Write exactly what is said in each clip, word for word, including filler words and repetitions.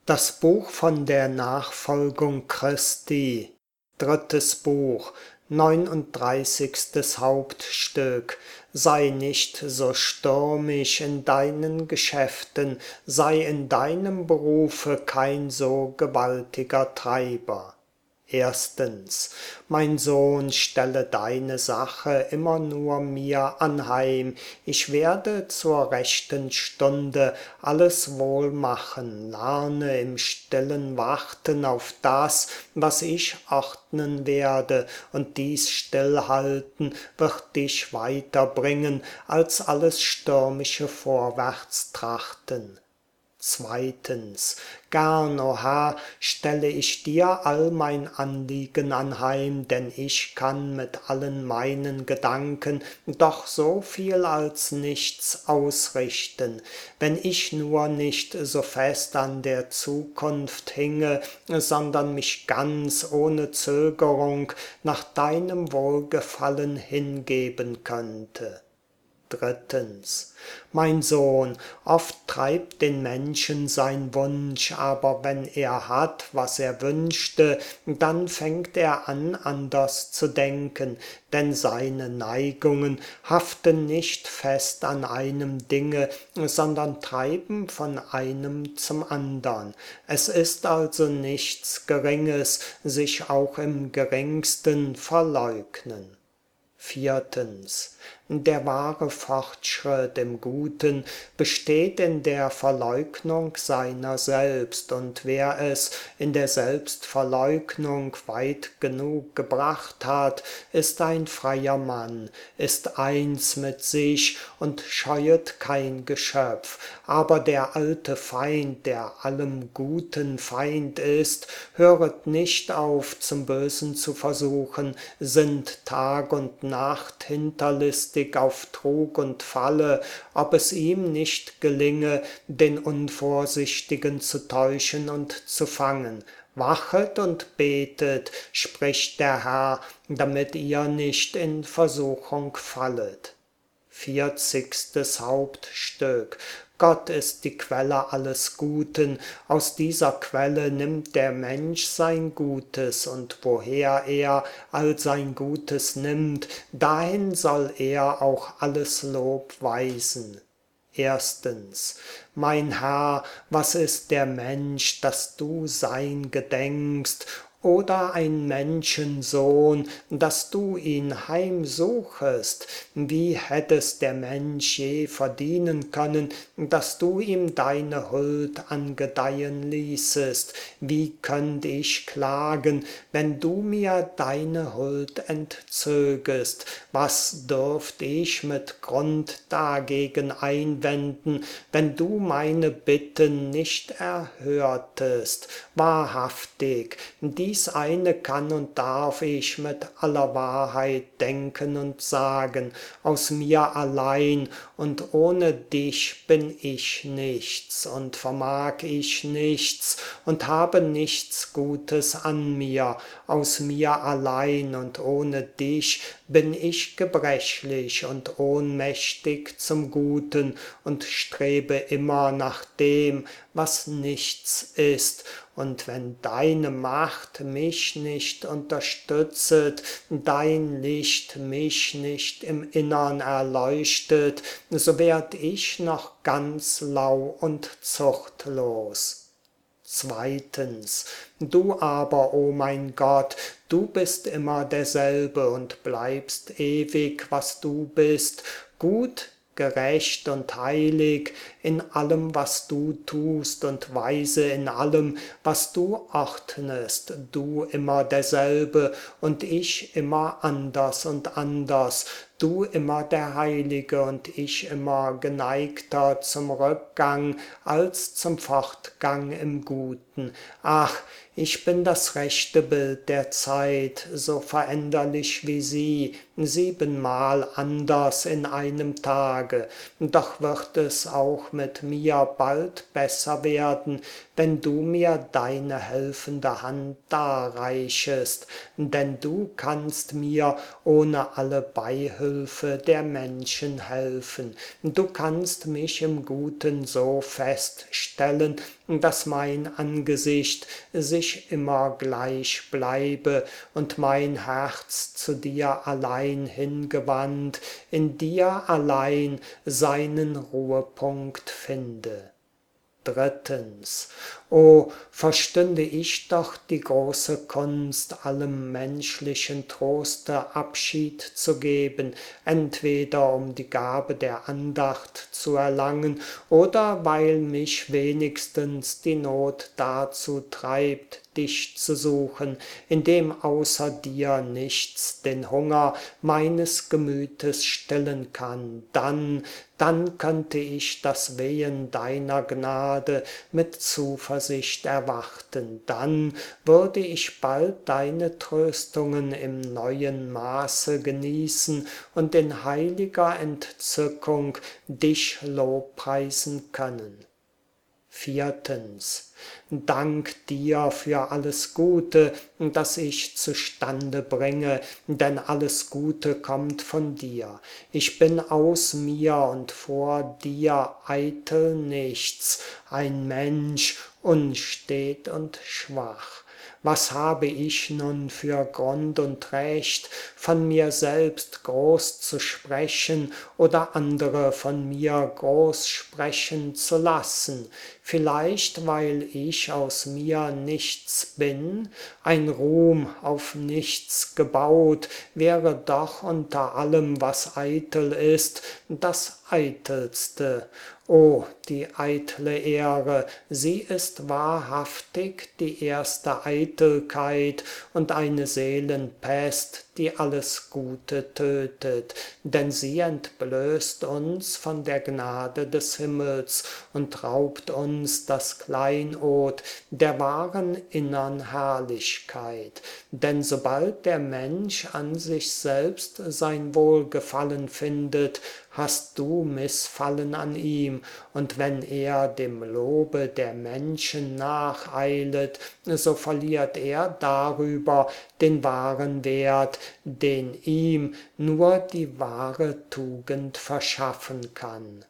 Das Buch von der Nachfolgung Christi, drittes Buch, neununddreißigstes Hauptstück. Sei nicht so stürmisch in deinen Geschäften, sei in deinem Berufe kein so gewaltiger Treiber. Erstens, mein Sohn, stelle deine Sache immer nur mir anheim, ich werde zur rechten Stunde alles wohl machen, lerne im stillen Warten auf das, was ich ordnen werde, und dies Stillhalten wird dich weiterbringen als alles stürmische Vorwärtstrachten. Zweitens, gern, o Herr, stelle ich dir all mein Anliegen anheim, denn ich kann mit allen meinen Gedanken doch so viel als nichts ausrichten. Wenn ich nur nicht so fest an der Zukunft hinge, sondern mich ganz ohne Zögerung nach deinem Wohlgefallen hingeben könnte. Drittens, mein Sohn, oft treibt den Menschen sein Wunsch, aber wenn er hat, was er wünschte, dann fängt er an, anders zu denken, denn seine Neigungen haften nicht fest an einem Dinge, sondern treiben von einem zum andern. Es ist also nichts Geringes, sich auch im Geringsten verleugnen. Viertens, der wahre Fortschritt im Guten besteht in der Verleugnung seiner selbst, und wer es in der Selbstverleugnung weit genug gebracht hat, ist ein freier Mann, ist eins mit sich und scheuet kein Geschöpf. Aber der alte Feind, der allem Guten Feind ist, höret nicht auf, zum Bösen zu versuchen, sinnt Tag und Nacht hinterlistig auf Trug und Falle, ob es ihm nicht gelinge, den Unvorsichtigen zu täuschen und zu fangen. Wachet und betet, spricht der Herr, damit ihr nicht in Versuchung fallet. Vierzigstes Hauptstück. Gott ist die Quelle alles Guten, aus dieser Quelle nimmt der Mensch sein Gutes, und woher er all sein Gutes nimmt, dahin soll er auch alles Lob weisen. Erstens, mein Herr, was ist der Mensch, dass du sein gedenkst, oder ein Menschensohn, dass du ihn heimsuchest? Wie hätt es der Mensch je verdienen können, dass du ihm deine Huld angedeihen ließest? Wie könnt ich klagen, wenn du mir deine Huld entzögest? Was dürft ich mit Grund dagegen einwenden, wenn du meine Bitten nicht erhörtest? Wahrhaftig, dies eine kann und darf ich mit aller Wahrheit denken und sagen: Aus mir allein und ohne dich bin ich nichts und vermag ich nichts und habe nichts Gutes an mir. Aus mir allein und ohne dich bin ich gebrechlich und ohnmächtig zum Guten und strebe immer nach dem, was nichts ist. Und wenn deine Macht mich nicht unterstützet, dein Licht mich nicht im Innern erleuchtet, so werd ich noch ganz lau und zuchtlos. Zweitens, du aber, o mein Gott, du bist immer derselbe und bleibst ewig, was du bist, gut, gerecht und heilig in allem, was du tust, und weise in allem, was du ordnest, du immer derselbe und ich immer anders und anders, du immer der Heilige und ich immer geneigter zum Rückgang als zum Fortgang im Guten. Ach, ich bin das rechte Bild der Zeit, so veränderlich wie sie, siebenmal anders in einem Tage. Doch wird es auch mit mir bald besser werden, wenn du mir deine helfende Hand darreichest, denn du kannst mir ohne alle Beihilfe Abhülfe der Menschen helfen. Du kannst mich im Guten so feststellen, dass mein Angesicht sich immer gleich bleibe und mein Herz zu dir allein hingewandt, in dir allein seinen Ruhepunkt finde. Drittens. O, verstünde ich doch die große Kunst, allem menschlichen Troste Abschied zu geben, entweder um die Gabe der Andacht zu erlangen oder weil mich wenigstens die Not dazu treibt, dich zu suchen, indem außer dir nichts den Hunger meines Gemütes stillen kann, dann, dann könnte ich das Wehen deiner Gnade mit Zuversicht erwarten, dann würde ich bald deine Tröstungen im neuen Maße genießen und in heiliger Entzückung dich lobpreisen können. Viertens. Dank dir für alles Gute, das ich zustande bringe, denn alles Gute kommt von dir. Ich bin aus mir und vor dir eitel nichts, ein Mensch, unstet und schwach. Was habe ich nun für Grund und Recht, von mir selbst groß zu sprechen oder andere von mir groß sprechen zu lassen? Vielleicht, weil ich aus mir nichts bin? Ein Ruhm auf nichts gebaut wäre doch unter allem, was eitel ist, das Eitelste. O, die eitle Ehre, sie ist wahrhaftig die erste Eitelkeit und eine Seelenpest, die alles Gute tötet, denn sie entblößt uns von der Gnade des Himmels und raubt uns das Kleinod der wahren innern Herrlichkeit. Denn sobald der Mensch an sich selbst sein Wohlgefallen findet, hast du Missfallen an ihm, und wenn er dem Lobe der Menschen nacheilet, so verliert er darüber den wahren Wert, den ihm nur die wahre Tugend verschaffen kann.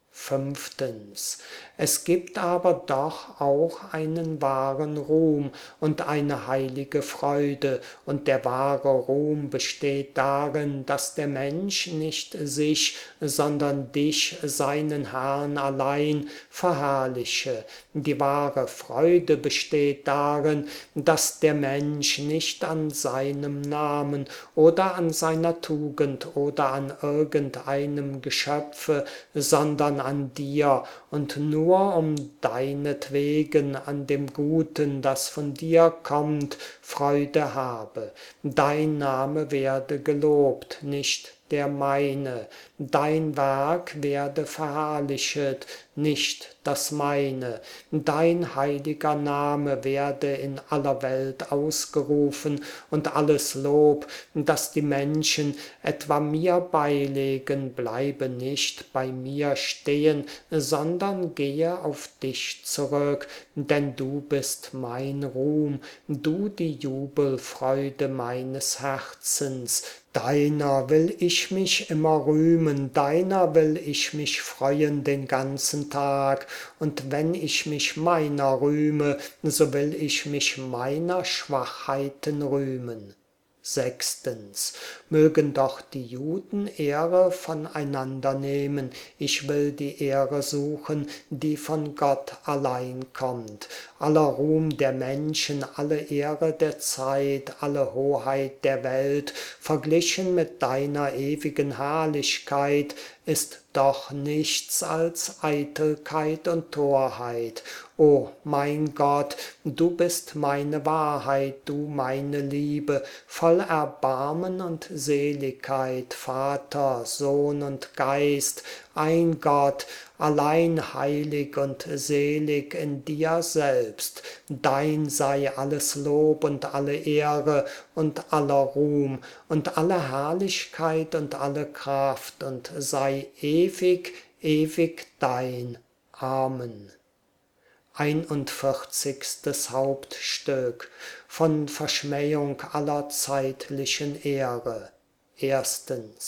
Fünftens. Es gibt aber doch auch einen wahren Ruhm und eine heilige Freude, und der wahre Ruhm besteht darin, dass der Mensch nicht sich, sondern dich, seinen Herrn allein, verherrliche. Die wahre Freude besteht darin, dass der Mensch nicht an seinem Namen oder an seiner Tugend oder an irgendeinem Geschöpfe, sondern an dir und nur um deinetwegen an dem Guten, das von dir kommt, Freude habe. Dein Name werde gelobt, nicht der meine. Dein Werk werde verherrlichet, nicht das meine. Dein heiliger Name werde in aller Welt ausgerufen und alles Lob, das die Menschen etwa mir beilegen, bleibe nicht bei mir stehen, sondern gehe auf dich zurück, denn du bist mein Ruhm, du die Jubelfreude meines Herzens. Deiner will ich mich immer rühmen, deiner will ich mich freuen den ganzen Tag, und wenn ich mich meiner rühme, so will ich mich meiner Schwachheiten rühmen. Sechstens. Mögen doch die Juden Ehre voneinander nehmen, ich will die Ehre suchen, die von Gott allein kommt. Aller Ruhm der Menschen, alle Ehre der Zeit, alle Hoheit der Welt, verglichen mit deiner ewigen Herrlichkeit, ist doch nichts als Eitelkeit und Torheit. O mein Gott, du bist meine Wahrheit, du meine Liebe, voll Erbarmen und Seligkeit, Vater, Sohn und Geist, ein Gott, allein heilig und selig in dir selbst. Dein sei alles Lob und alle Ehre und aller Ruhm und alle Herrlichkeit und alle Kraft und sei ewig, ewig dein. Amen. Einundvierzigstes Hauptstück von Verschmähung aller zeitlichen Ehre. Erstens.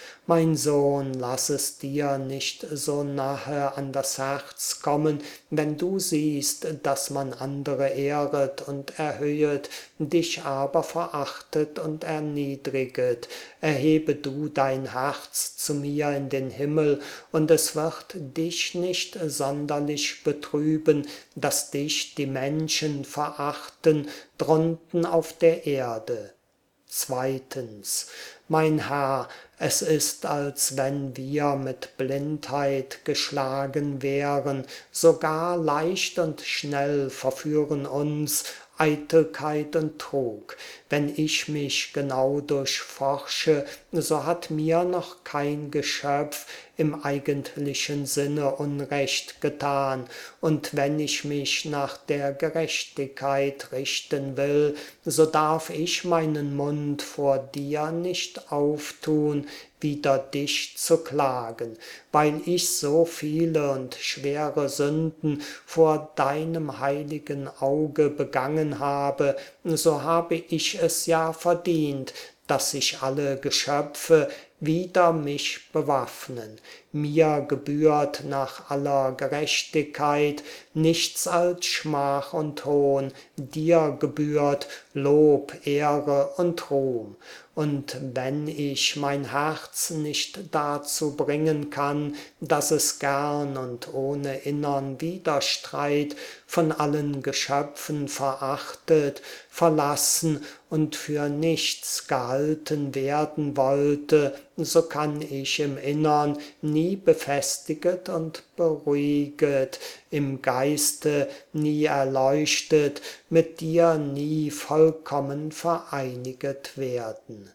Mein Sohn, lass es dir nicht so nahe an das Herz kommen, wenn du siehst, dass man andere ehret und erhöhet, dich aber verachtet und erniedriget. Erhebe du dein Herz zu mir in den Himmel, und es wird dich nicht sonderlich betrüben, dass dich die Menschen verachten drunten auf der Erde. Zweitens, mein Herr, es ist, als wenn wir mit Blindheit geschlagen wären, sogar leicht und schnell verführen uns Eitelkeit und Trug. Wenn ich mich genau durchforsche, so hat mir noch kein Geschöpf im eigentlichen Sinne Unrecht getan, und wenn ich mich nach der Gerechtigkeit richten will, so darf ich meinen Mund vor dir nicht auftun, wider dich zu klagen, weil ich so viele und schwere Sünden vor deinem heiligen Auge begangen habe, so habe ich es ja verdient, dass sich alle Geschöpfe wider mich bewaffnen. Mir gebührt nach aller Gerechtigkeit nichts als Schmach und Hohn, dir gebührt Lob, Ehre und Ruhm. Und wenn ich mein Herz nicht dazu bringen kann, dass es gern und ohne innern Widerstreit von allen Geschöpfen verachtet, verlassen und für nichts gehalten werden wollte, so kann ich im Innern nie befestiget und beruhiget, im Geiste nie erleuchtet, mit dir nie vollkommen vereiniget werden.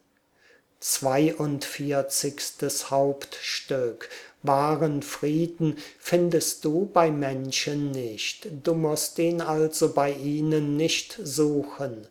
Zweiundvierzigstes Hauptstück. Wahren Frieden findest du bei Menschen nicht. Du musst ihn also bei ihnen nicht suchen.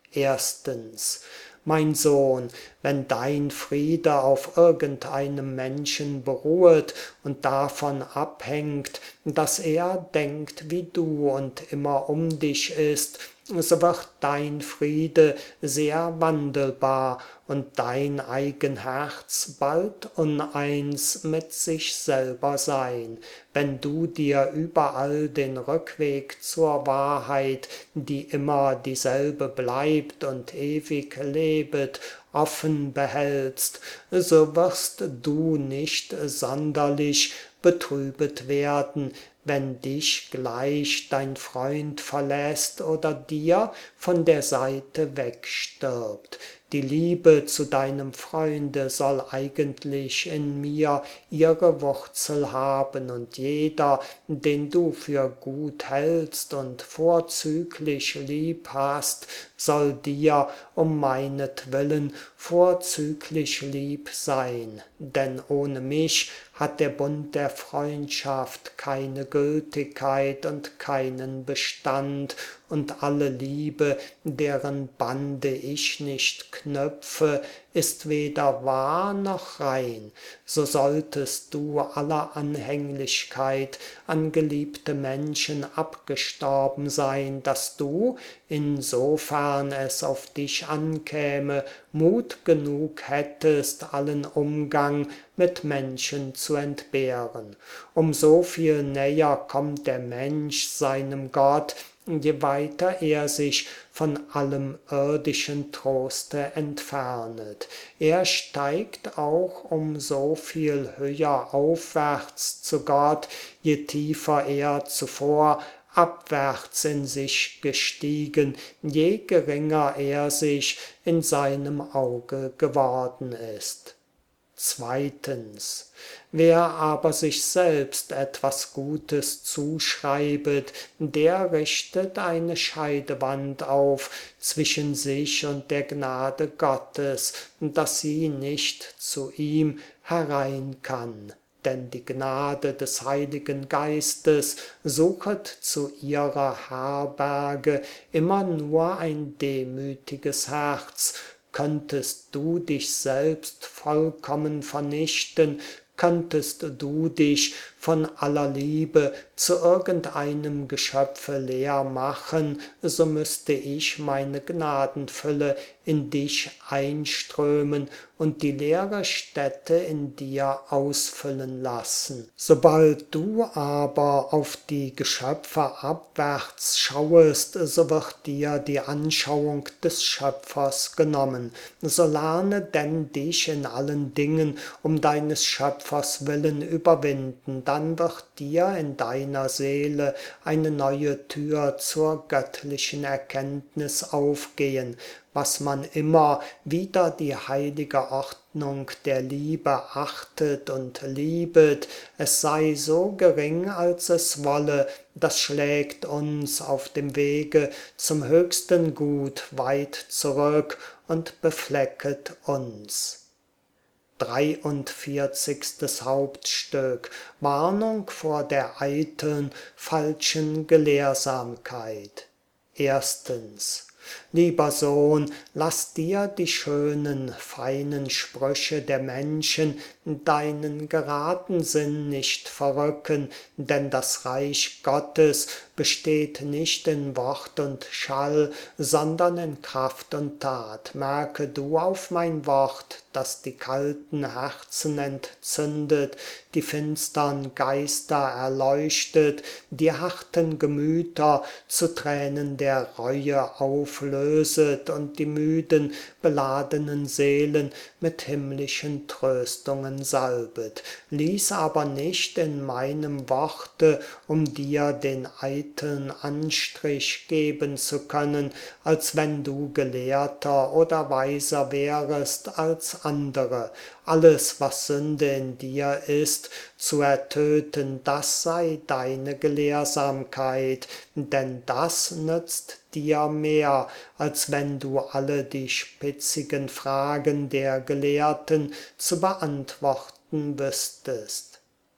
Erstens, mein Sohn, wenn dein Friede auf irgendeinem Menschen beruhet und davon abhängt, dass er denkt wie du und immer um dich ist, so wird dein Friede sehr wandelbar und dein eigen Herz bald uneins mit sich selber sein, wenn du dir überall den Rückweg zur Wahrheit, die immer dieselbe bleibt und ewig lebet, offen behältst, so wirst du nicht sonderlich betrübet werden, wenn dich gleich dein Freund verlässt oder dir von der Seite wegstirbt. Die Liebe zu deinem Freunde soll eigentlich in mir ihre Wurzel haben, und jeder, den du für gut hältst und vorzüglich lieb hast, soll dir um meinetwillen vorzüglich lieb sein, denn ohne mich hat der Bund der Freundschaft keine Gültigkeit und keinen Bestand, und alle Liebe, deren Bande ich nicht knüpfe, ist weder wahr noch rein. So solltest du aller Anhänglichkeit an geliebte Menschen abgestorben sein, dass du, insofern es auf dich ankäme, Mut genug hättest, allen Umgang mit Menschen zu entbehren. Um so viel näher kommt der Mensch seinem Gott, je weiter er sich von allem irdischen Troste entfernet. Er steigt auch um so viel höher aufwärts zu Gott, je tiefer er zuvor abwärts in sich gestiegen, je geringer er sich in seinem Auge geworden ist. Zweitens, wer aber sich selbst etwas Gutes zuschreibet, der richtet eine Scheidewand auf zwischen sich und der Gnade Gottes, dass sie nicht zu ihm herein kann. Denn die Gnade des Heiligen Geistes suchet zu ihrer Herberge immer nur ein demütiges Herz. Könntest du dich selbst vollkommen vernichten, könntest du dich von aller Liebe zu irgendeinem Geschöpfe leer machen, so müsste ich meine Gnadenfülle in dich einströmen und die leere Stätte in dir ausfüllen lassen. Sobald du aber auf die Geschöpfe abwärts schauest, so wird dir die Anschauung des Schöpfers genommen. So lerne denn dich in allen Dingen um deines Schöpfers willen überwinden, dann wird dir in deiner Seele eine neue Tür zur göttlichen Erkenntnis aufgehen, was man immer wieder die heilige Ordnung der Liebe achtet und liebet, es sei so gering, als es wolle, das schlägt uns auf dem Wege zum höchsten Gut weit zurück und beflecket uns. dreiundvierzigstes Hauptstück: Warnung vor der eiteln, falschen Gelehrsamkeit. Erstens. Lieber Sohn, lass dir die schönen, feinen Sprüche der Menschen deinen geraden Sinn nicht verrücken, denn das Reich Gottes besteht nicht in Wort und Schall, sondern in Kraft und Tat. Merke du auf mein Wort, das die kalten Herzen entzündet, die finstern Geister erleuchtet, die harten Gemüter zu Tränen der Reue auflöset und die müden, beladenen Seelen mit himmlischen Tröstungen salbet. Lies aber nicht in meinem Worte, um dir den eiteln Anstrich geben zu können, als wenn du gelehrter oder weiser wärest als andere. Alles, was Sünde in dir ist, zu ertöten, das sei deine Gelehrsamkeit, denn das nützt dir mehr, als wenn du alle die spitzigen Fragen der Gelehrten zu beantworten wüsstest.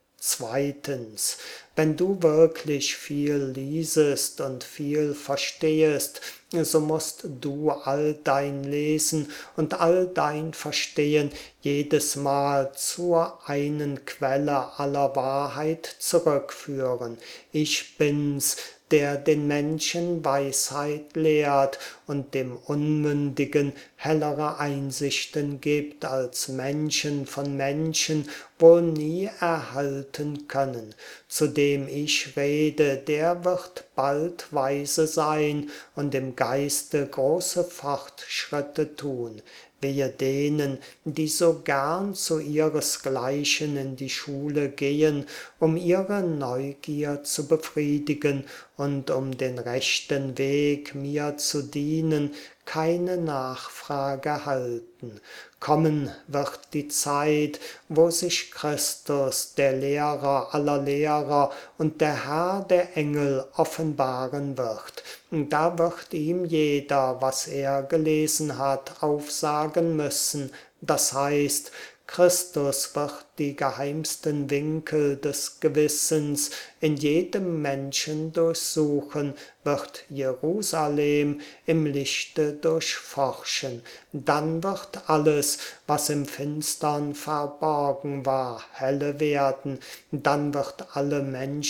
Zweitens, wenn du wirklich viel liesest und viel verstehest, so musst du all dein Lesen und all dein Verstehen jedes Mal zur einen Quelle aller Wahrheit zurückführen. Ich bin's, der den Menschen Weisheit lehrt und dem Unmündigen hellere Einsichten gibt, als Menschen von Menschen wohl nie erhalten können. Zu dem ich rede, der wird bald weise sein und im Geiste große Fortschritte tun. Wehe denen, die so gern zu ihresgleichen in die Schule gehen, um ihre Neugier zu befriedigen und um den rechten Weg mir zu dienen, keine Nachfrage halten. Kommen wird die Zeit, wo sich Christus, der Lehrer aller Lehrer und der Herr der Engel, offenbaren wird. Da wird ihm jeder, was er gelesen hat, aufsagen müssen. Das heißt, Christus wird die geheimsten Winkel des Gewissens in jedem Menschen durchsuchen, wird Jerusalem im Lichte durchforschen. Dann wird alles, was im Finstern verborgen war, helle werden. Dann wird alle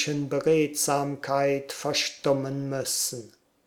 Menschenberedsamkeit verstummen müssen.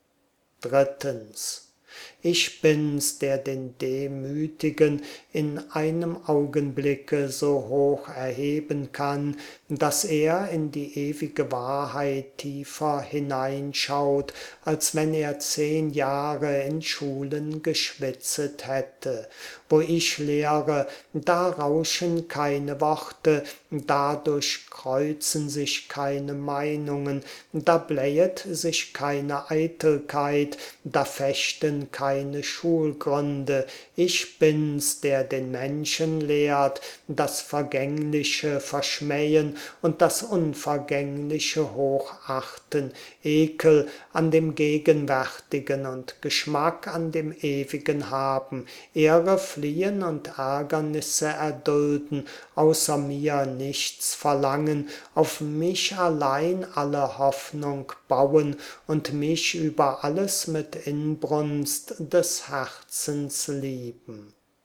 Drittens. Ich bin's, der den Demütigen in einem Augenblicke so hoch erheben kann, dass er in die ewige Wahrheit tiefer hineinschaut, als wenn er zehn Jahre in Schulen geschwitzet hätte. Wo ich lehre, da rauschen keine Worte, da durchkreuzen sich keine Meinungen, da blähet sich keine Eitelkeit, da fechten keine Schulgründe. Ich bin's, der den Menschen lehrt, das Vergängliche verschmähen und das Unvergängliche hochachten, Ekel an dem Gegenwärtigen und Geschmack an dem Ewigen haben, Ehre fliehen und Ärgernisse erdulden, außer mir nichts verlangen, auf mich allein alle Hoffnung bauen und mich über alles mit Inbrunst des Herzens lieben.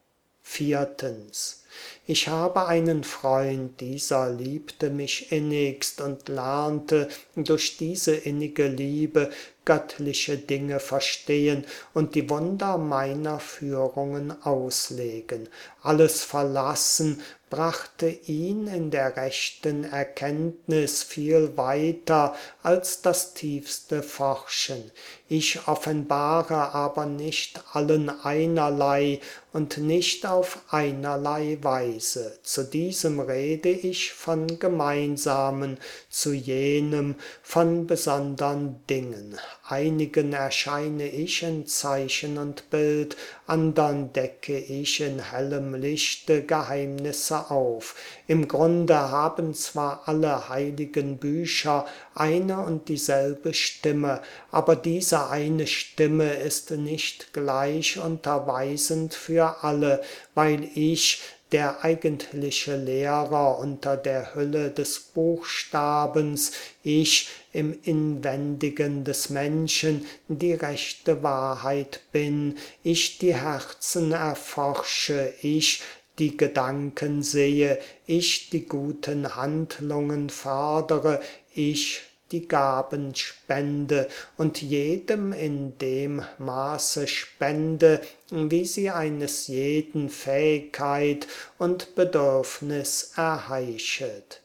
Viertens. Ich habe einen Freund, dieser liebte mich innigst und lernte durch diese innige Liebe göttliche Dinge verstehen und die Wunder meiner Führungen auslegen. Alles Verlassen brachte ihn in der rechten Erkenntnis viel weiter als das tiefste Forschen. Ich offenbare aber nicht allen einerlei und nicht auf einerlei Weise. Zu diesem rede ich von gemeinsamen, zu jenem von besondern Dingen. Einigen erscheine ich in Zeichen und Bild, andern decke ich in hellem Lichte Geheimnisse auf. Im Grunde haben zwar alle heiligen Bücher eine und dieselbe Stimme, aber diese eine Stimme ist nicht gleich unterweisend für alle, weil ich, der eigentliche Lehrer unter der Hülle des Buchstabens, ich im Inwendigen des Menschen die rechte Wahrheit bin, ich die Herzen erforsche, ich die Gedanken sehe, ich die guten Handlungen fördere, ich die Gaben spende und jedem in dem Maße spende, wie sie eines jeden Fähigkeit und Bedürfnis erheischet.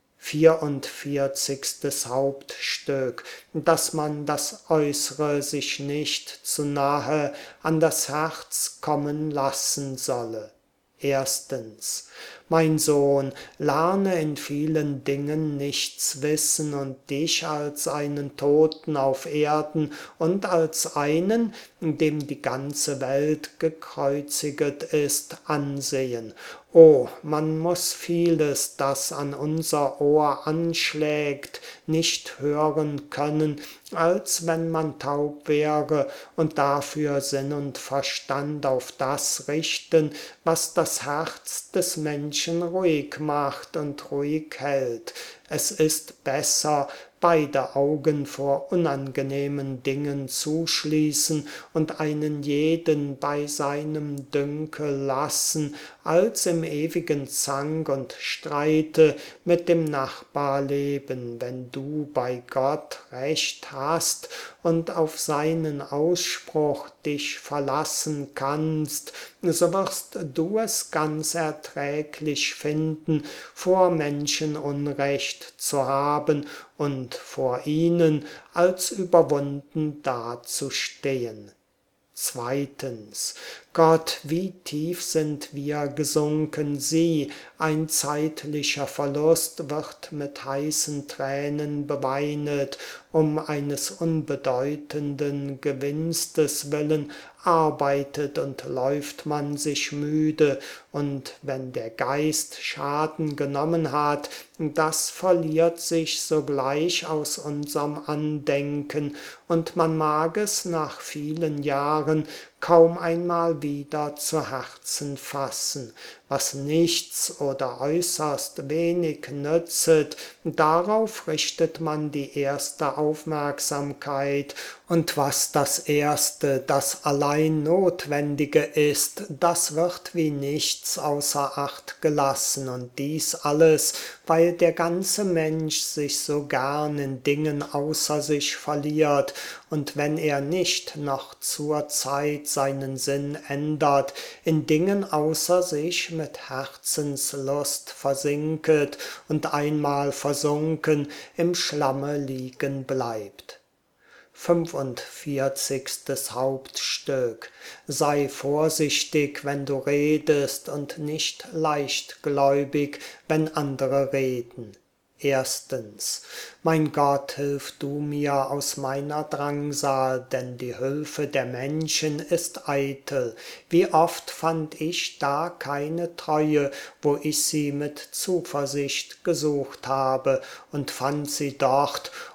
Vierundvierzigstes Hauptstück, dass man das Äußere sich nicht zu nahe an das Herz kommen lassen solle. Erstens. Mein Sohn, lerne in vielen Dingen nichts wissen und dich als einen Toten auf Erden und als einen, dem die ganze Welt gekreuziget ist, ansehen. Oh, man muß vieles, das an unser Ohr anschlägt, nicht hören können, als wenn man taub wäre, und dafür Sinn und Verstand auf das richten, was das Herz des Menschen ruhig macht und ruhig hält. Es ist besser, beide Augen vor unangenehmen Dingen zuschließen und einen jeden bei seinem Dünkel lassen, als im ewigen Zank und Streite mit dem Nachbar leben. Wenn du bei Gott Recht hast und auf seinen Ausspruch dich verlassen kannst, so wirst du es ganz erträglich finden, vor Menschen Unrecht zu haben und vor ihnen als überwunden dazustehen. Zweitens. Gott, wie tief sind wir gesunken, sieh, ein zeitlicher Verlust wird mit heißen Tränen beweinet, um eines unbedeutenden Gewinstes willen arbeitet und läuft man sich müde, und wenn der Geist Schaden genommen hat, das verliert sich sogleich aus unserem Andenken, und man mag es nach vielen Jahren kaum einmal wieder zu Herzen fassen. Was nichts oder äußerst wenig nützet, darauf richtet man die erste Aufmerksamkeit, und was das Erste, das allein Notwendige ist, das wird wie nichts außer Acht gelassen, und dies alles, weil der ganze Mensch sich so gern in Dingen außer sich verliert, und wenn er nicht noch zur Zeit seinen Sinn ändert, in Dingen außer sich mit Herzenslust versinket und einmal versunken im Schlamme liegen bleibt. Fünfundvierzigstes Hauptstück. Sei vorsichtig, wenn du redest, und nicht leichtgläubig, wenn andere reden. Erstens. Mein Gott, hilf du mir aus meiner Drangsal, denn die Hilfe der Menschen ist eitel. Wie oft fand ich da keine Treue, wo ich sie mit Zuversicht gesucht habe, und fand sie dort,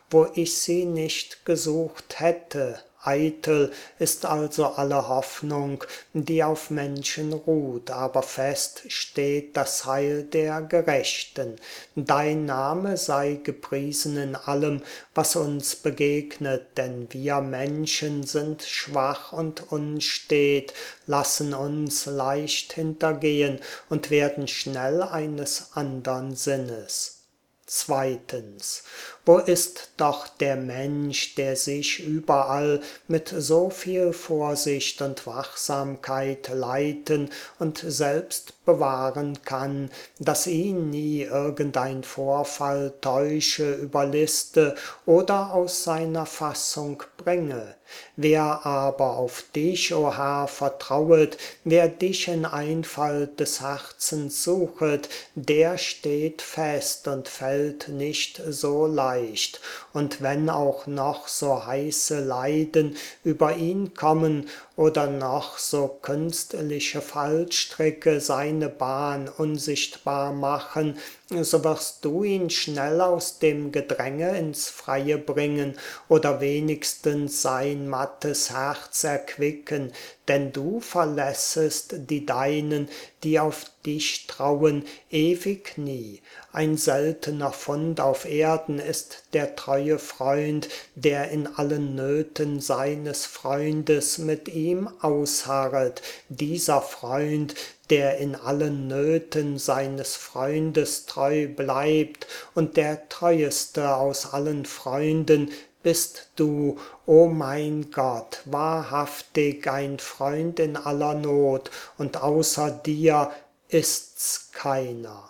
wo ich sie nicht gesucht hätte. Eitel ist also alle Hoffnung, die auf Menschen ruht, aber fest steht das Heil der Gerechten. Dein Name sei gepriesen in allem, was uns begegnet, denn wir Menschen sind schwach und unstet, lassen uns leicht hintergehen und werden schnell eines andern Sinnes. Zweitens, wo ist doch der Mensch, der sich überall mit so viel Vorsicht und Wachsamkeit leiten und selbst bewahren kann, dass ihn nie irgendein Vorfall täusche, überliste oder aus seiner Fassung bringe? Wer aber auf dich, o Herr, vertrauet, wer dich in Einfalt des Herzens suchet, der steht fest und fällt nicht so leicht. Und wenn auch noch so heiße Leiden über ihn kommen oder noch so künstliche Fallstricke seine Bahn unsichtbar machen, so wirst du ihn schnell aus dem Gedränge ins Freie bringen oder wenigstens sein mattes Herz erquicken, denn du verlässest die Deinen, die auf dich trauen, ewig nie. Ein seltener Fund auf Erden ist der treue Freund, der in allen Nöten seines Freundes mit ihm ausharret. Dieser Freund, der in allen Nöten seines Freundes treu bleibt, und der treueste aus allen Freunden bist du, o mein Gott, wahrhaftig ein Freund in aller Not, und außer dir ist's keiner.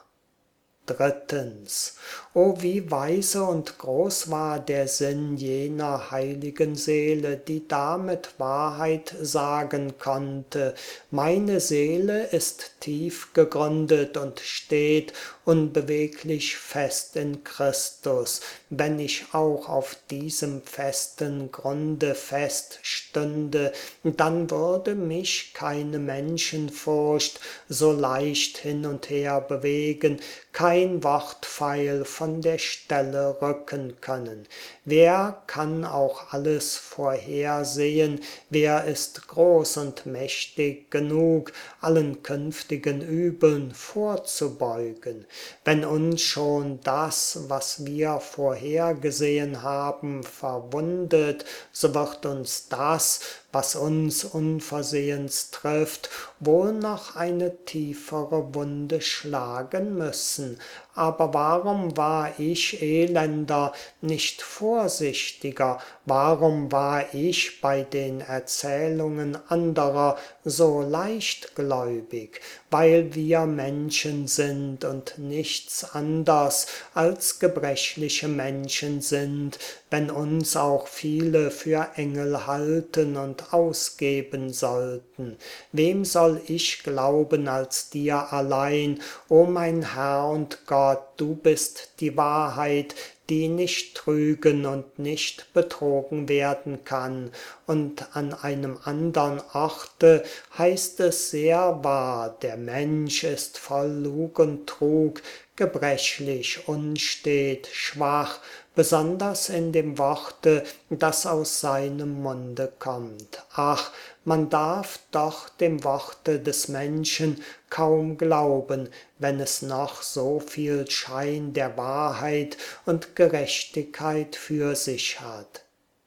Drittens, o wie weise und groß war der Sinn jener heiligen Seele, die da mit Wahrheit sagen konnte: Meine Seele ist tief gegründet und steht unbeweglich fest in Christus. Wenn ich auch auf diesem festen Grunde fest stünde, dann würde mich keine Menschenfurcht so leicht hin und her bewegen, kein Wortpfeil von der Stelle rücken können. Wer kann auch alles vorhersehen? Wer ist groß und mächtig genug, allen künftigen Übeln vorzubeugen? Wenn uns schon das, was wir vorhergesehen haben, verwundet, so wird uns das, was uns unversehens trifft, wohl noch eine tiefere Wunde schlagen müssen. Aber warum war ich, Elender, nicht vorsichtiger? Warum war ich bei den Erzählungen anderer so leichtgläubig? Weil wir Menschen sind und nichts anders als gebrechliche Menschen sind, wenn uns auch viele für Engel halten und ausgeben sollten. Wem soll ich glauben als dir allein, o mein Herr und Gott? Du bist die Wahrheit, die nicht trügen und nicht betrogen werden kann. Und an einem andern Orte heißt es sehr wahr: Der Mensch ist voll Lug und Trug, gebrechlich, unstet, schwach, besonders in dem Worte, das aus seinem Munde kommt. Ach, man darf doch dem Worte des Menschen kaum glauben, wenn es noch so viel Schein der Wahrheit und Gerechtigkeit für sich hat.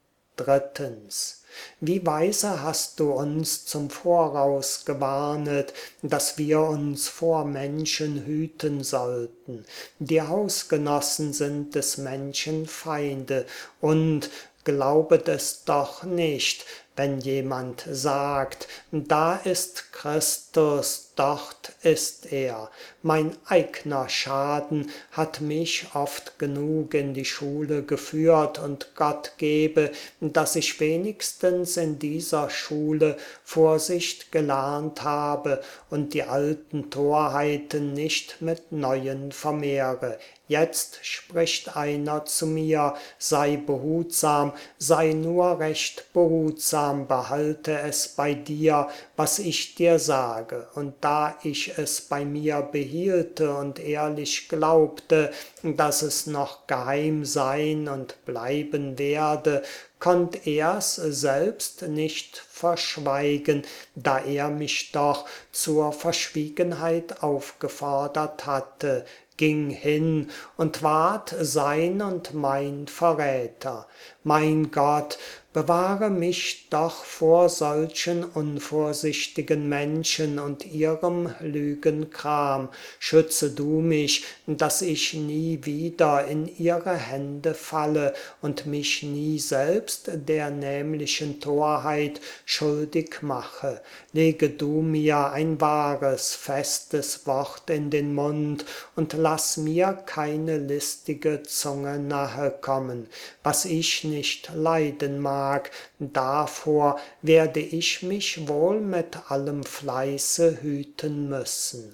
Drittens, wie weise hast du uns zum Voraus gewarnet, dass wir uns vor Menschen hüten sollten. Die Hausgenossen sind des Menschen Feinde, und glaubet es doch nicht, wenn jemand sagt: Da ist Christus, dort ist er. Mein eigner Schaden hat mich oft genug in die Schule geführt, und Gott gebe, dass ich wenigstens in dieser Schule Vorsicht gelernt habe und die alten Torheiten nicht mit neuen vermehre. Jetzt spricht einer zu mir: Sei behutsam, sei nur recht behutsam, gehorsam, behalte es bei dir, was ich dir sage. Und da ich es bei mir behielte und ehrlich glaubte, dass es noch geheim sein und bleiben werde, konnt er's selbst nicht verschweigen, da er mich doch zur Verschwiegenheit aufgefordert hatte, ging hin und ward sein und mein Verräter. Mein Gott, bewahre mich doch vor solchen unvorsichtigen Menschen und ihrem Lügenkram. Schütze du mich, dass ich nie wieder in ihre Hände falle und mich nie selbst der nämlichen Torheit schuldig mache. Lege du mir ein wahres, festes Wort in den Mund und lass mir keine listige Zunge nahe kommen. Was ich nicht leiden mag, davor werde ich mich wohl mit allem Fleiße hüten müssen.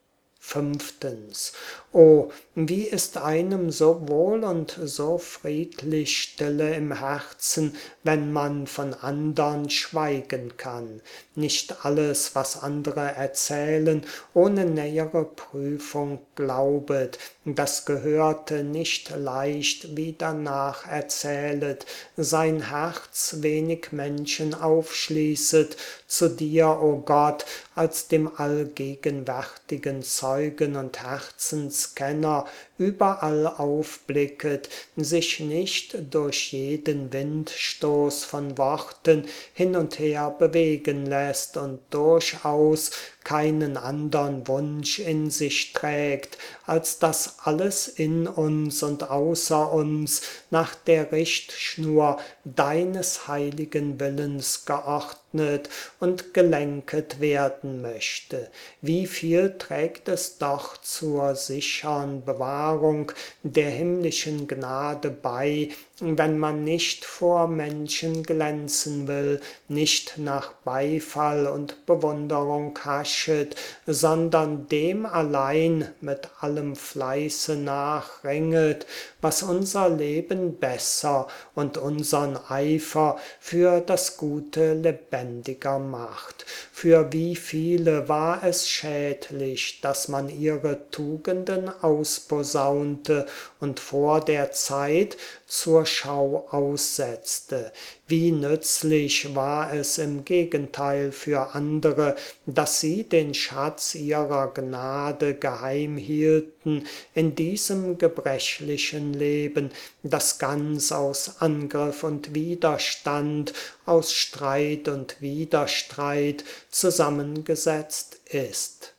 Fünftens. O, wie ist einem so wohl und so friedlich Stille im Herzen, wenn man von andern schweigen kann. Nicht alles, was andere erzählen, ohne nähere Prüfung glaubet, das Gehörte nicht leicht wieder nacherzählet, sein Herz wenig Menschen aufschließet, zu dir, o Gott, als dem allgegenwärtigen Zeugen und Herzenskenner überall aufblicket, sich nicht durch jeden Windstoß von Worten hin und her bewegen lässt und durchaus keinen andern Wunsch in sich trägt, als dass alles in uns und außer uns nach der Richtschnur deines heiligen Willens geordnet und gelenket werden möchte. Wie viel trägt es doch zur sichern Bewahrung der himmlischen Gnade bei, wenn man nicht vor Menschen glänzen will, nicht nach Beifall und Bewunderung haschet, sondern dem allein mit allem Fleiße nachringet, was unser Leben besser und unsern Eifer für das Gute lebendiger macht. Für wie viele war es schädlich, dass man ihre Tugenden ausposaunte und vor der Zeit zur Schau aussetzte. Wie nützlich war es im Gegenteil für andere, dass sie den Schatz ihrer Gnade geheim hielten in diesem gebrechlichen Leben, das ganz aus Angriff und Widerstand, aus Streit und Widerstreit zusammengesetzt ist.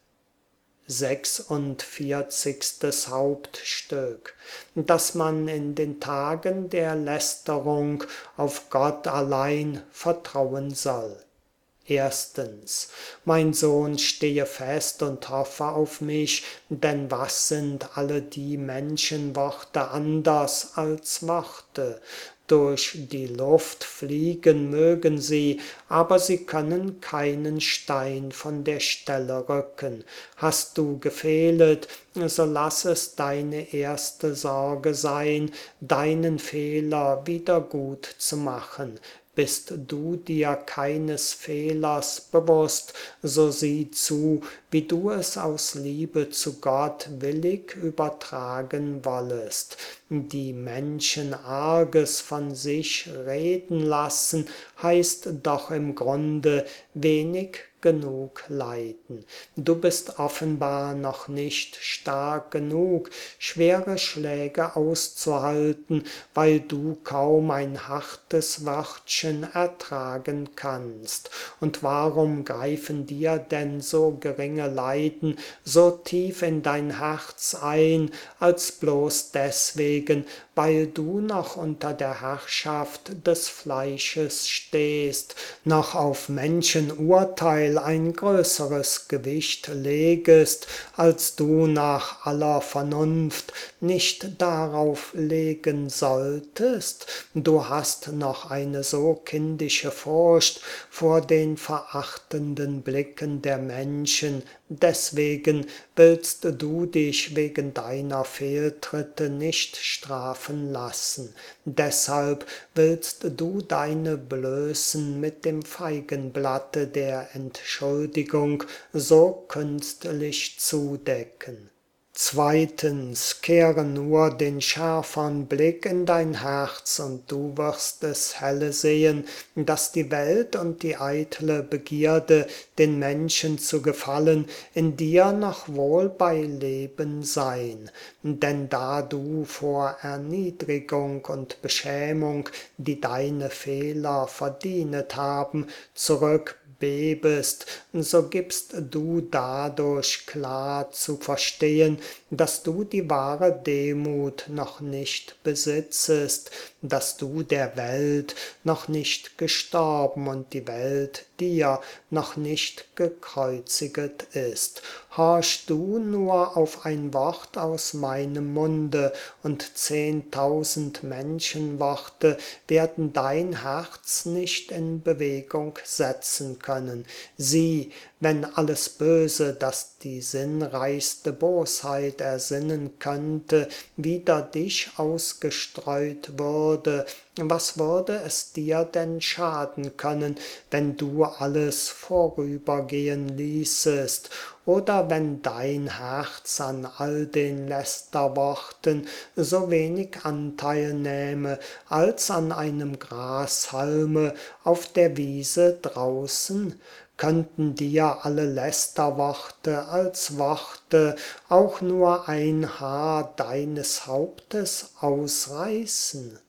Sechsundvierzigstes Hauptstück, dass man in den Tagen der Lästerung auf Gott allein vertrauen soll. Erstens, mein Sohn, stehe fest und hoffe auf mich, denn was sind alle die Menschenworte anders als Worte? Durch die Luft fliegen mögen sie, aber sie können keinen Stein von der Stelle rücken. Hast du gefehlet, so lass es deine erste Sorge sein, deinen Fehler wieder gut zu machen. Bist du dir keines Fehlers bewusst, so sieh zu, wie du es aus Liebe zu Gott willig übertragen wollest. Die Menschen Arges von sich reden lassen, heißt doch im Grunde wenig genug leiden. Du bist offenbar noch nicht stark genug, schwere Schläge auszuhalten, weil du kaum ein hartes Wörtchen ertragen kannst. Und warum greifen dir denn so geringe Leiden so tief in dein Herz ein, als bloß deswegen, weil du noch unter der Herrschaft des Fleisches stehst, noch auf Menschenurteil ein größeres Gewicht legest, als du nach aller Vernunft nicht darauf legen solltest? Du hast noch eine so kindische Furcht vor den verachtenden Blicken der Menschen, Deswegen willst du dich wegen deiner Fehltritte nicht strafen lassen. Deshalb willst du deine Blößen mit dem Feigenblatte der Entschuldigung so künstlich zudecken. Zweitens, kehre nur den schärfern Blick in dein Herz, und du wirst es helle sehen, dass die Welt und die eitle Begierde, den Menschen zu gefallen, in dir noch wohl bei Leben sein. Denn da du vor Erniedrigung und Beschämung, die deine Fehler verdienet haben, zurück bebest, so gibst du dadurch klar zu verstehen, dass du die wahre Demut noch nicht besitzest, dass du der Welt noch nicht gestorben und die Welt dir noch nicht gekreuziget ist. Horch du nur auf ein Wort aus meinem Munde, und zehntausend Menschenworte werden dein Herz nicht in Bewegung setzen können. Sieh, wenn alles Böse, das die sinnreichste Bosheit ersinnen könnte, wider dich ausgestreut würde, was würde es dir denn schaden können, wenn du alles vorübergehen ließest, oder wenn dein Herz an all den Lästerworten so wenig Anteil nähme, als an einem Grashalme auf der Wiese draußen? Könnten dir alle Lästerworte als Worte auch nur ein Haar deines Hauptes ausreißen?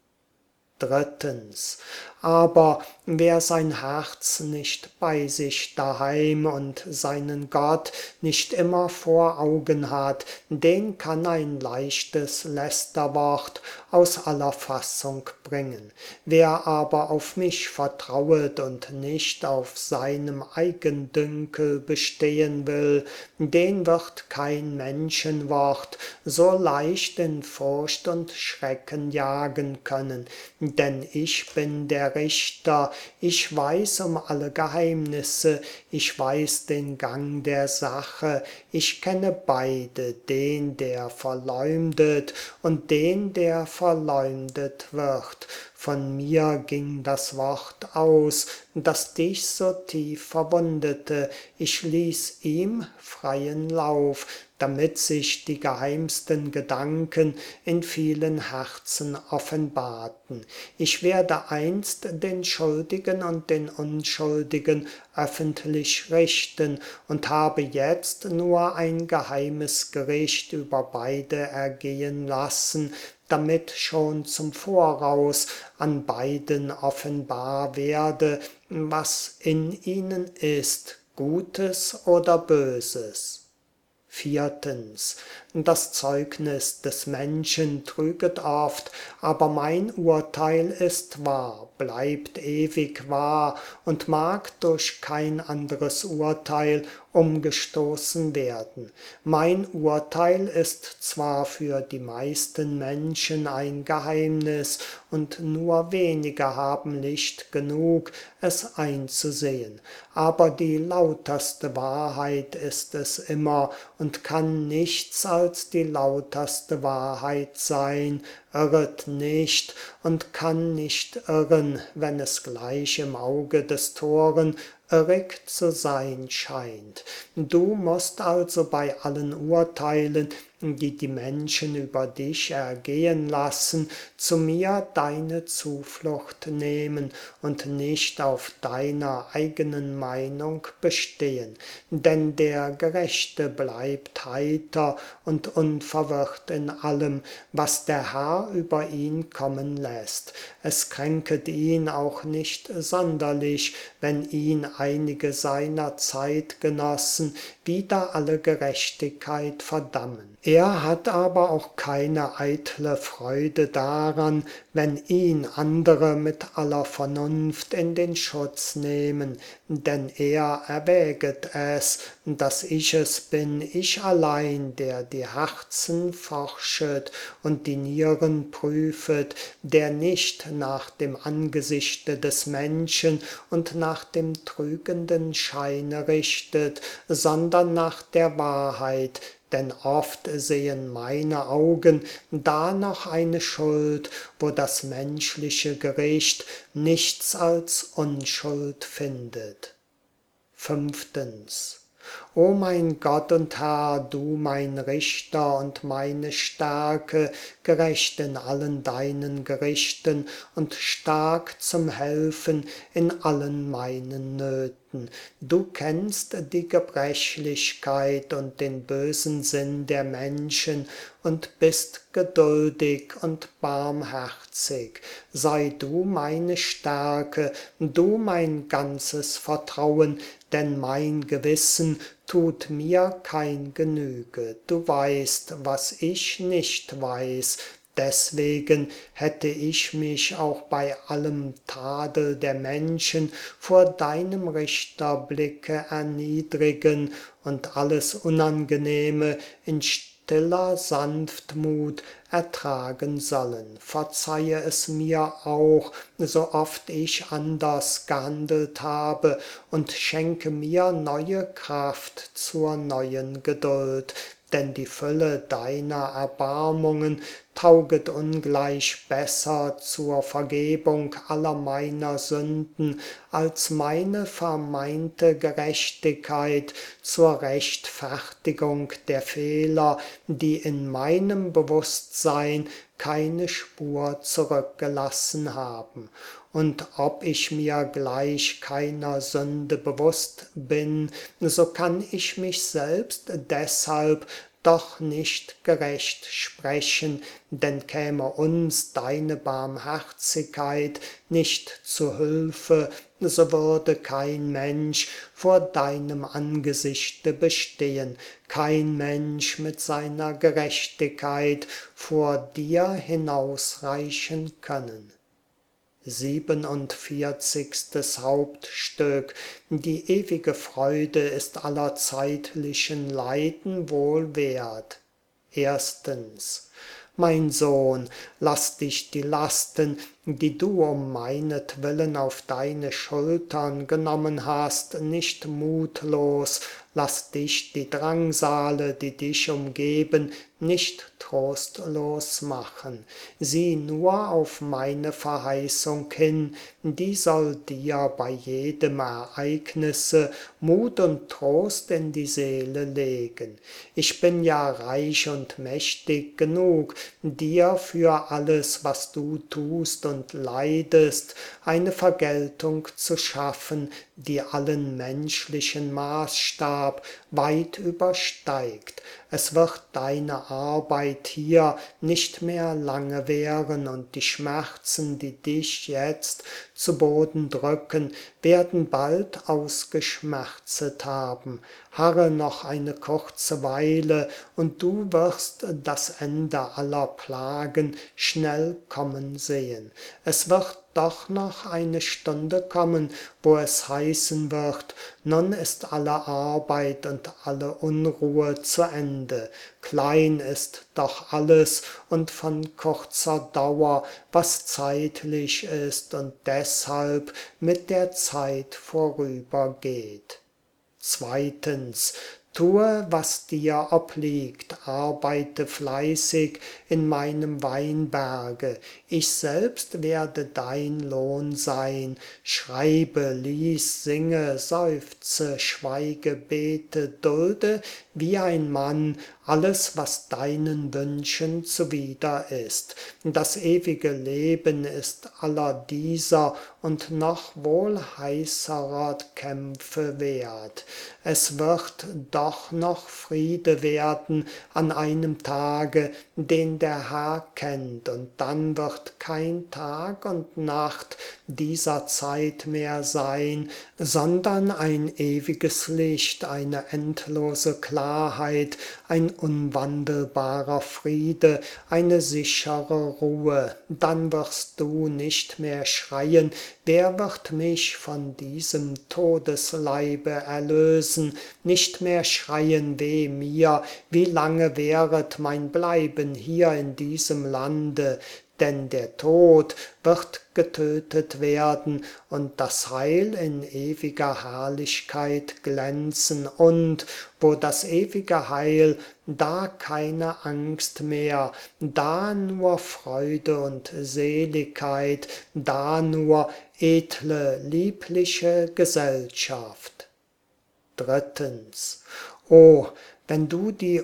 Drittens, aber wer sein Herz nicht bei sich daheim und seinen Gott nicht immer vor Augen hat, den kann ein leichtes Lästerwort aus aller Fassung bringen. Wer aber auf mich vertrauet und nicht auf seinem Eigendünkel bestehen will, den wird kein Menschenwort so leicht in Furcht und Schrecken jagen können. Denn ich bin der Richter, ich weiß um alle Geheimnisse, ich weiß den Gang der Sache, ich kenne beide, den, der verleumdet, und den, der verleumdet wird. Von mir ging das Wort aus, das dich so tief verwundete, ich ließ ihm freien Lauf, damit sich die geheimsten Gedanken in vielen Herzen offenbarten. Ich werde einst den Schuldigen und den Unschuldigen öffentlich richten und habe jetzt nur ein geheimes Gericht über beide ergehen lassen, damit schon zum Voraus an beiden offenbar werde, was in ihnen ist, Gutes oder Böses. Viertens, das Zeugnis des Menschen trüget oft, aber mein Urteil ist wahr, bleibt ewig wahr und mag durch kein anderes Urteil umgestoßen werden. Mein Urteil ist zwar für die meisten Menschen ein Geheimnis, und nur wenige haben Licht genug, es einzusehen, aber die lauterste Wahrheit ist es immer und kann nichts als die lauterste Wahrheit sein, irret nicht und kann nicht irren, wenn es gleich im Auge des Toren irrig zu sein scheint. Du musst also bei allen Urteilen, die die Menschen über dich ergehen lassen, zu mir deine Zuflucht nehmen und nicht auf deiner eigenen Meinung bestehen. Denn der Gerechte bleibt heiter und unverwirrt in allem, was der Herr über ihn kommen lässt. Es kränket ihn auch nicht sonderlich, wenn ihn einige seiner Zeitgenossen wider alle Gerechtigkeit verdammen. Er hat aber auch keine eitle Freude daran, wenn ihn andere mit aller Vernunft in den Schutz nehmen, denn er erwäget es, dass ich es bin, ich allein, der die Herzen forschet und die Nieren prüfet, der nicht nach dem Angesichte des Menschen und nach dem trüben trügenden Scheine richtet, sondern nach der Wahrheit, denn oft sehen meine Augen da noch eine Schuld, wo das menschliche Gericht nichts als Unschuld findet. Fünftens. O mein Gott und Herr, du mein Richter und meine Stärke, gerecht in allen deinen Gerichten und stark zum Helfen in allen meinen Nöten. Du kennst die Gebrechlichkeit und den bösen Sinn der Menschen und bist geduldig und barmherzig. Sei du meine Stärke, du mein ganzes Vertrauen, denn mein Gewissen tut mir kein Genüge. Du weißt, was ich nicht weiß. Deswegen hätte ich mich auch bei allem Tadel der Menschen vor deinem Richterblicke erniedrigen und alles Unangenehme in stiller Sanftmut ertragen sollen. Verzeihe es mir auch, so oft ich anders gehandelt habe, und schenke mir neue Kraft zur neuen Geduld, denn die Fülle deiner Erbarmungen tauget ungleich besser zur Vergebung aller meiner Sünden, als meine vermeinte Gerechtigkeit zur Rechtfertigung der Fehler, die in meinem Bewusstsein keine Spur zurückgelassen haben. Und ob ich mir gleich keiner Sünde bewusst bin, so kann ich mich selbst deshalb doch nicht gerecht sprechen, denn käme uns deine Barmherzigkeit nicht zu Hilfe, so würde kein Mensch vor deinem Angesichte bestehen, kein Mensch mit seiner Gerechtigkeit vor dir hinausreichen können. Siebenundvierzigstes Hauptstück. Die ewige Freude ist aller zeitlichen Leiden wohl wert. Erstens. Mein Sohn, lass dich die Lasten, die du um meinetwillen auf deine Schultern genommen hast, nicht mutlos, lass dich die Drangsale, die dich umgeben, nicht trostlos machen. Sieh nur auf meine Verheißung hin, die soll dir bei jedem Ereignisse Mut und Trost in die Seele legen. Ich bin ja reich und mächtig genug, dir für alles, was du tust und leidest, eine Vergeltung zu schaffen, die allen menschlichen Maßstab weit übersteigt. Es wird deine Arbeit hier nicht mehr lange währen und die Schmerzen, die dich jetzt zu Boden drücken, werden bald ausgeschmerzet haben. Harre noch eine kurze Weile und du wirst das Ende aller Plagen schnell kommen sehen. Es wird doch noch eine Stunde kommen, wo es heißen wird, nun ist alle Arbeit und alle Unruhe zu Ende. Klein ist doch alles und von kurzer Dauer, was zeitlich ist und deshalb mit der Zeit vorübergeht. Zweitens. Tue, was dir obliegt, arbeite fleißig in meinem Weinberge. Ich selbst werde dein Lohn sein. Schreibe, lies, singe, seufze, schweige, bete, dulde wie ein Mann alles, was deinen Wünschen zuwider ist. Das ewige Leben ist aller dieser und noch wohl heißerer Kämpfe wert. Es wird doch noch Friede werden an einem Tage, den der Herr kennt, und dann wird kein Tag und Nacht dieser Zeit mehr sein, sondern ein ewiges Licht, eine endlose Klarheit, ein unwandelbarer Friede, eine sichere Ruhe. Dann wirst du nicht mehr schreien, wer wird mich von diesem Todesleibe erlösen? Nicht mehr schreien, weh mir, wie lange währet mein Bleiben hier in diesem Lande? denn der Tod wird getötet werden und das Heil in ewiger Herrlichkeit glänzen und wo das ewige Heil, da keine Angst mehr, da nur Freude und Seligkeit, da nur edle, liebliche Gesellschaft. Drittens. O, wenn du die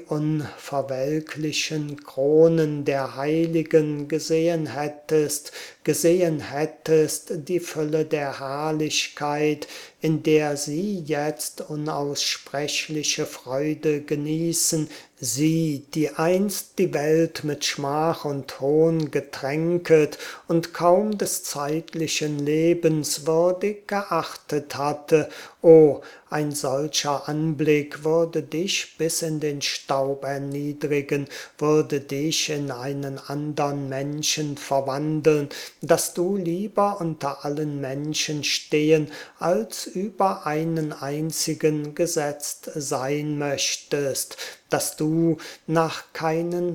unverwelklichen Kronen der Heiligen gesehen hättest, gesehen hättest die Fülle der Herrlichkeit, in der sie jetzt unaussprechliche Freude genießen, sie, die einst die Welt mit Schmach und Hohn getränket und kaum des zeitlichen Lebens würdig geachtet hatte, o, ein solcher Anblick würde dich bis in den Staub erniedrigen, würde dich in einen andern Menschen verwandeln, dass du lieber unter allen Menschen stehen, als über einen einzigen gesetzt sein möchtest, dass du nach keinen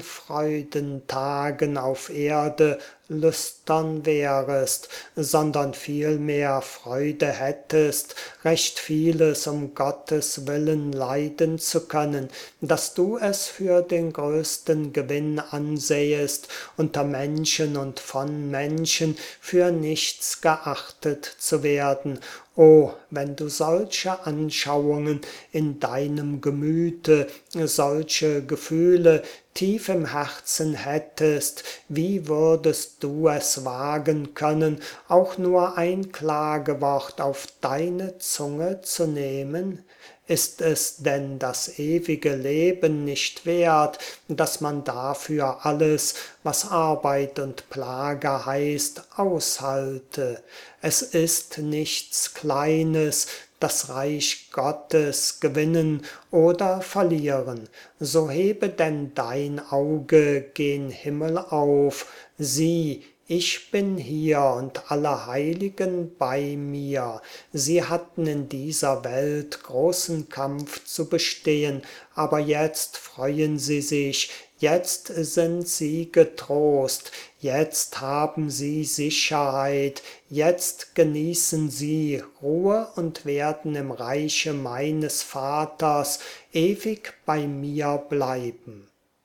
Freudentagen auf Erde lüstern wärest, sondern vielmehr Freude hättest, recht vieles um Gottes Willen leiden zu können, dass du es für den größten Gewinn ansähest, unter Menschen und von Menschen für nichts geachtet zu werden. O, wenn du solche Anschauungen in deinem Gemüte, solche Gefühle tief im Herzen hättest, wie würdest du es wagen können, auch nur ein Klagewort auf deine Zunge zu nehmen? Ist es denn das ewige Leben nicht wert, dass man dafür alles, was Arbeit und Plage heißt, aushalte? Es ist nichts Kleines, das Reich Gottes gewinnen oder verlieren. So hebe denn dein Auge gen Himmel auf, sieh, ich bin hier und alle Heiligen bei mir. Sie hatten in dieser Welt großen Kampf zu bestehen, aber jetzt freuen sie sich, jetzt sind sie getrost, jetzt haben sie Sicherheit, jetzt genießen sie Ruhe und werden im Reiche meines Vaters ewig bei mir bleiben.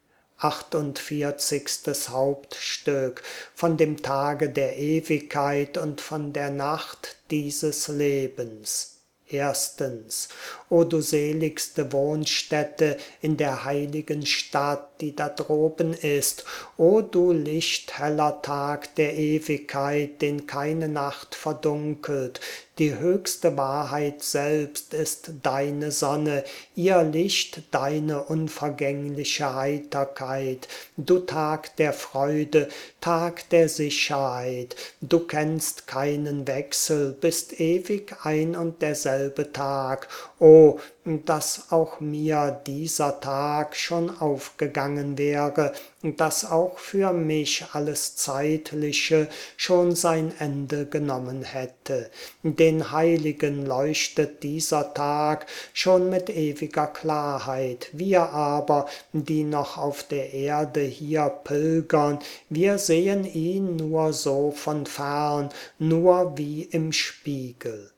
achtundvierzigstes Hauptstück von dem Tage der Ewigkeit und von der Nacht dieses Lebens. Erstens, o du seligste Wohnstätte in der heiligen Stadt, die da droben ist, o du lichtheller Tag der Ewigkeit, den keine Nacht verdunkelt, die höchste Wahrheit selbst ist deine Sonne, ihr Licht deine unvergängliche Heiterkeit, du Tag der Freude, Tag der Sicherheit, du kennst keinen Wechsel, bist ewig ein und derselbe Tag, o, dass auch mir dieser Tag schon aufgegangen wäre, dass auch für mich alles Zeitliche schon sein Ende genommen hätte. Den Heiligen leuchtet dieser Tag schon mit ewiger Klarheit. Wir aber, die noch auf der Erde hier pilgern, wir sehen ihn nur so von fern, nur wie im Spiegel.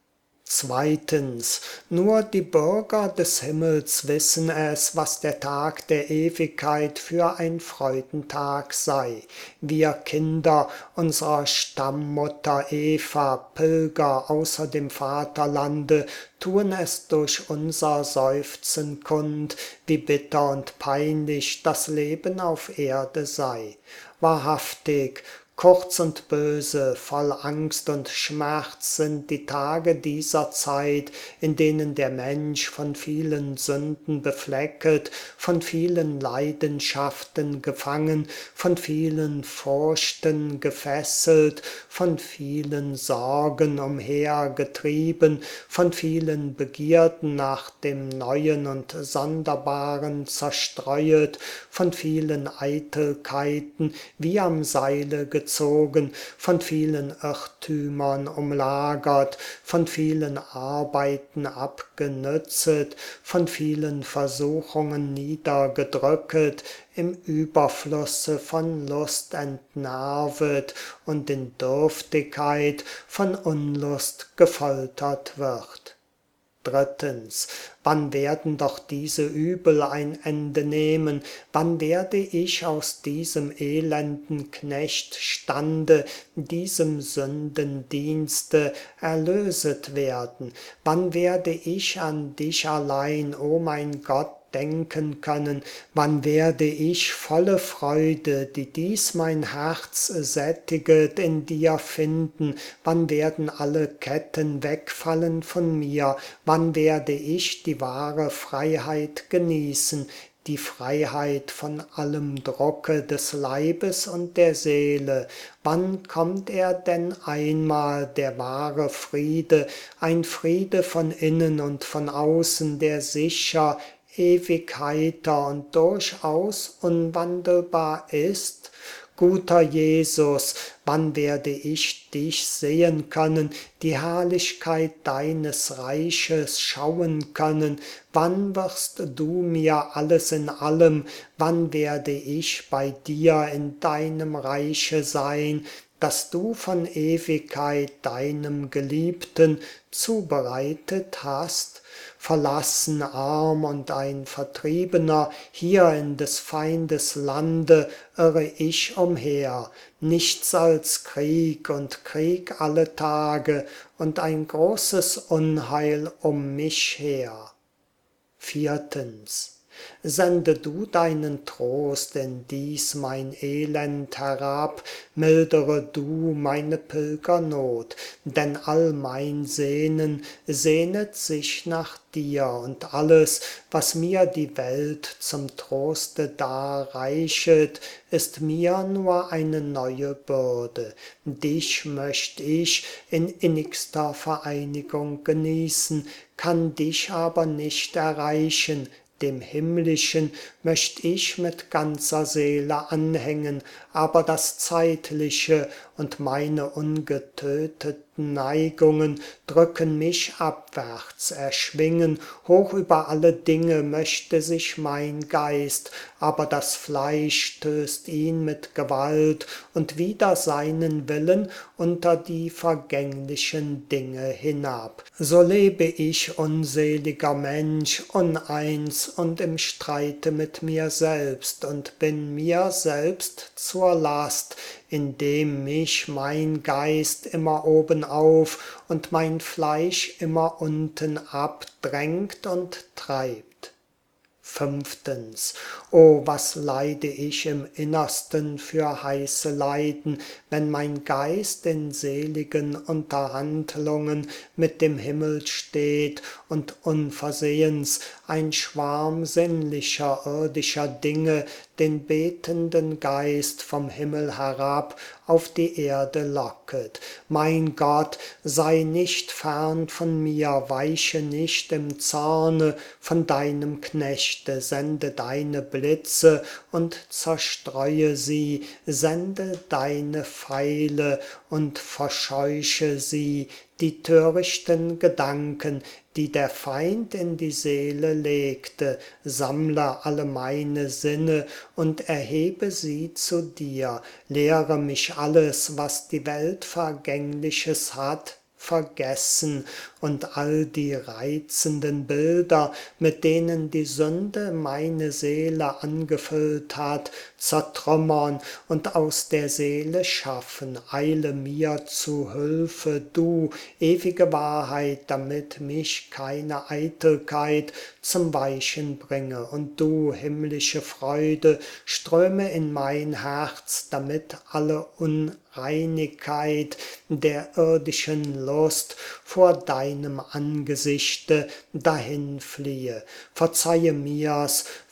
Zweitens, nur die Bürger des Himmels wissen es, was der Tag der Ewigkeit für ein Freudentag sei. Wir Kinder unserer Stammmutter Eva, Pilger außer dem Vaterlande, tun es durch unser Seufzen kund, wie bitter und peinlich das Leben auf Erde sei. Wahrhaftig, kurz und böse, voll Angst und Schmerz sind die Tage dieser Zeit, in denen der Mensch von vielen Sünden beflecket, von vielen Leidenschaften gefangen, von vielen Furchten gefesselt, von vielen Sorgen umhergetrieben, von vielen Begierden nach dem Neuen und Sonderbaren zerstreuet, von vielen Eitelkeiten wie am Seile gezogen angezogen, von vielen Irrtümern umlagert, von vielen Arbeiten abgenützet, von vielen Versuchungen niedergedrücket, im Überflusse von Lust entnervet und in Dürftigkeit von Unlust gefoltert wird. Drittens, wann werden doch diese Übel ein Ende nehmen? Wann werde ich aus diesem elenden Knechtstande, diesem Sündendienste erlöset werden? Wann werde ich an dich allein, o mein Gott, denken können? Wann werde ich volle Freude, die dies mein Herz sättiget, in dir finden? Wann werden alle Ketten wegfallen von mir? Wann werde ich die wahre Freiheit genießen, die Freiheit von allem Drucke des Leibes und der Seele? Wann kommt er denn einmal, der wahre Friede, ein Friede von innen und von außen, der sicher, ewig heiter und durchaus unwandelbar ist? Guter Jesus, wann werde ich dich sehen können, die Herrlichkeit deines Reiches schauen können? Wann wirst du mir alles in allem? Wann werde ich bei dir in deinem Reiche sein, das du von Ewigkeit deinem Geliebten zubereitet hast? Verlassen, arm und ein Vertriebener, hier in des Feindes Lande irre ich umher, nichts als Krieg und Krieg alle Tage und ein großes Unheil um mich her. Viertens. Sende du deinen Trost in dies mein Elend herab, mildere du meine Pilgernot, denn all mein Sehnen sehnet sich nach dir, und alles, was mir die Welt zum Troste darreichet, ist mir nur eine neue Bürde. Dich möcht ich in innigster Vereinigung genießen, kann dich aber nicht erreichen. Dem Himmlischen möcht ich mit ganzer Seele anhängen, aber das Zeitliche und meine ungetöteten Neigungen drücken mich abwärts, erschwingen, hoch über alle Dinge möchte sich mein Geist, aber das Fleisch stößt ihn mit Gewalt und wider seinen Willen unter die vergänglichen Dinge hinab. So lebe ich, unseliger Mensch, uneins und im Streite mit mir selbst und bin mir selbst zur Last, indem mich mein Geist immer obenauf und mein Fleisch immer unten abdrängt und treibt. Fünftens. O, was leide ich im Innersten für heiße Leiden, wenn mein Geist in seligen Unterhandlungen mit dem Himmel steht und unversehens ein Schwarm sinnlicher, irdischer Dinge den betenden Geist vom Himmel herab auf die Erde locket. Mein Gott, sei nicht fern von mir, weiche nicht im Zorne von deinem Knechte, sende deine Blitze und zerstreue sie, sende deine Pfeile und verscheuche sie, die törichten Gedanken, die der Feind in die Seele legte, sammle alle meine Sinne und erhebe sie zu dir, lehre mich alles, was die Welt Vergängliches hat, vergessen und all die reizenden Bilder, mit denen die Sünde meine Seele angefüllt hat, zertrümmern und aus der Seele schaffen. Eile mir zu Hilfe, du ewige Wahrheit, damit mich keine Eitelkeit zum Weichen bringe, und du, himmlische Freude, ströme in mein Herz, damit alle Unreinigkeit der irdischen Lust vor deinem Angesichte dahin fliehe. Verzeihe mir's,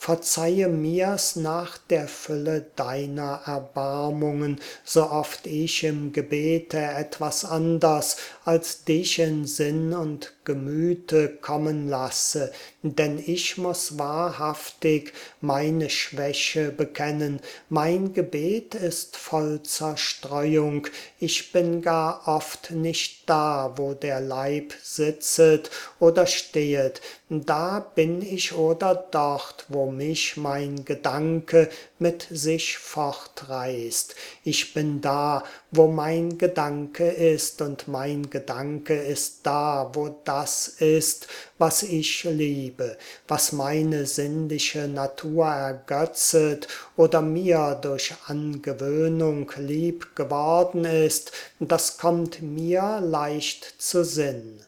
verzeihe mir's nach der Fülle deiner Erbarmungen, so oft ich im Gebete etwas anders als dich in Sinn und Gemüte kommen lasse, denn ich muß wahrhaftig meine Schwäche bekennen, mein Gebet ist voll Zerstreuung, ich bin gar oft nicht da, wo der Leib sitzet oder stehet, da bin ich oder dort, wo mich mein Gedanke mit sich fortreißt. Ich bin da, wo mein Gedanke ist, und mein Gedanke ist da, wo das ist, was ich liebe, was meine sinnliche Natur ergötzet oder mir durch Angewöhnung lieb geworden ist, das kommt mir leicht zu Sinn.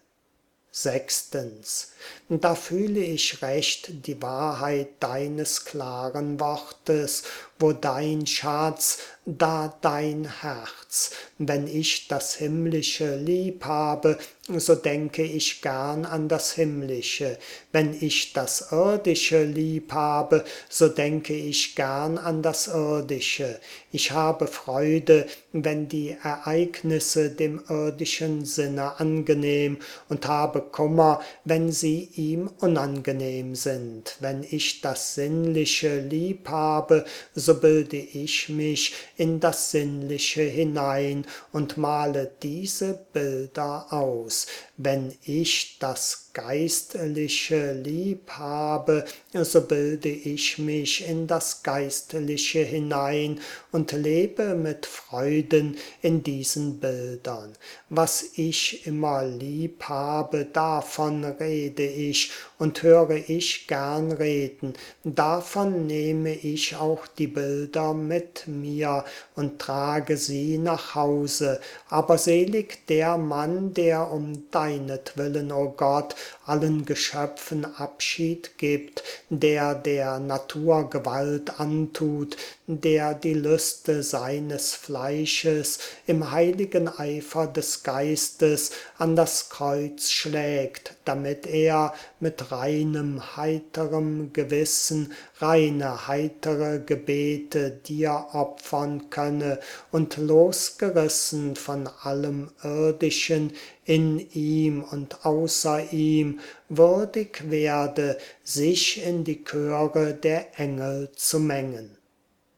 Sechstens. Da fühle ich recht die Wahrheit deines klaren Wortes, wo dein Schatz, da dein Herz. Wenn ich das Himmlische lieb habe, so denke ich gern an das Himmlische. Wenn ich das Irdische lieb habe, so denke ich gern an das Irdische. Ich habe Freude, wenn die Ereignisse dem irdischen Sinne angenehm, und habe Kummer, wenn sie ihm unangenehm sind. Wenn ich das Sinnliche lieb habe, so bilde ich mich in das Sinnliche hinein und male diese Bilder aus. Wenn ich das Geistliche lieb habe, so bilde ich mich in das Geistliche hinein und lebe mit Freuden in diesen Bildern. Was ich immer lieb habe, davon rede ich und höre ich gern reden. Davon nehme ich auch die Bilder mit mir und trage sie nach Hause. Aber selig der Mann, der um deinetwillen, o Gott, allen Geschöpfen Abschied gibt, der der Natur Gewalt antut, der die Lüste seines Fleisches im heiligen Eifer des Geistes an das Kreuz schlägt, damit er mit reinem, heiterem Gewissen reine, heitere Gebete dir opfern könne und losgerissen von allem Irdischen in ihm und außer ihm würdig werde, sich in die Chöre der Engel zu mengen.